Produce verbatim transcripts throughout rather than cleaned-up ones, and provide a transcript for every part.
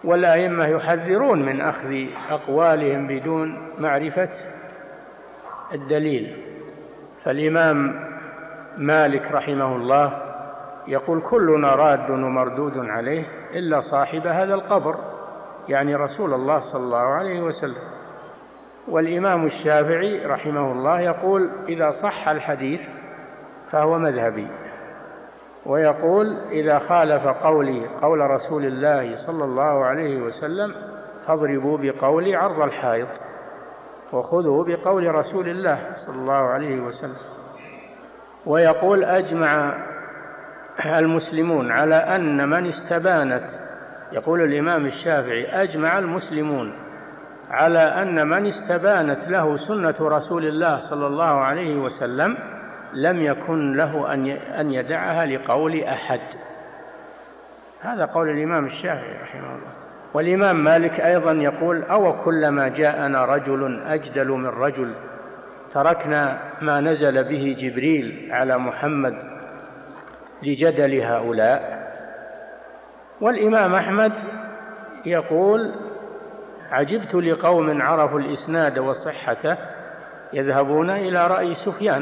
والأئمة يحذرون من أخذ أقوالهم بدون معرفة الدليل. فالإمام مالك رحمه الله يقول: كلنا راد ومردود عليه إلا صاحب هذا القبر، يعني رسول الله صلى الله عليه وسلم. والإمام الشافعي رحمه الله يقول: إذا صح الحديث فهو مذهبي، ويقول: إذا خالف قولي قول رسول الله صلى الله عليه وسلم فاضربوا بقولي عرض الحائط وخذوا بقول رسول الله صلى الله عليه وسلم. ويقول: أجمع المسلمون على أن من استبانت، يقول الإمام الشافعي: أجمع المسلمون على أن من استبانت له سنة رسول الله صلى الله عليه وسلم لم يكن له أن يدعها لقول أحد. هذا قول الإمام الشافعي رحمه الله. والإمام مالك أيضا يقول: أو كلما جاءنا رجل أجدل من رجل تركنا ما نزل به جبريل على محمد لجدل هؤلاء. والإمام أحمد يقول: عجبت لقوم عرفوا الإسناد وصحته يذهبون إلى رأي سفيان.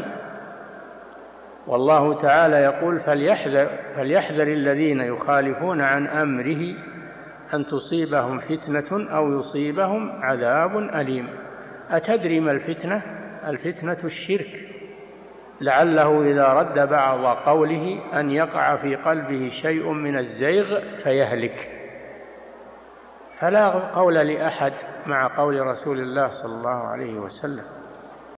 والله تعالى يقول: فليحذر, فليحذر الذين يخالفون عن أمره أن تصيبهم فتنة أو يصيبهم عذاب أليم. أتدري ما الفتنة؟ الفتنة الشرك، لعله إذا رد بعض قوله أن يقع في قلبه شيء من الزيغ فيهلك. فلا قول لأحد مع قول رسول الله صلى الله عليه وسلم.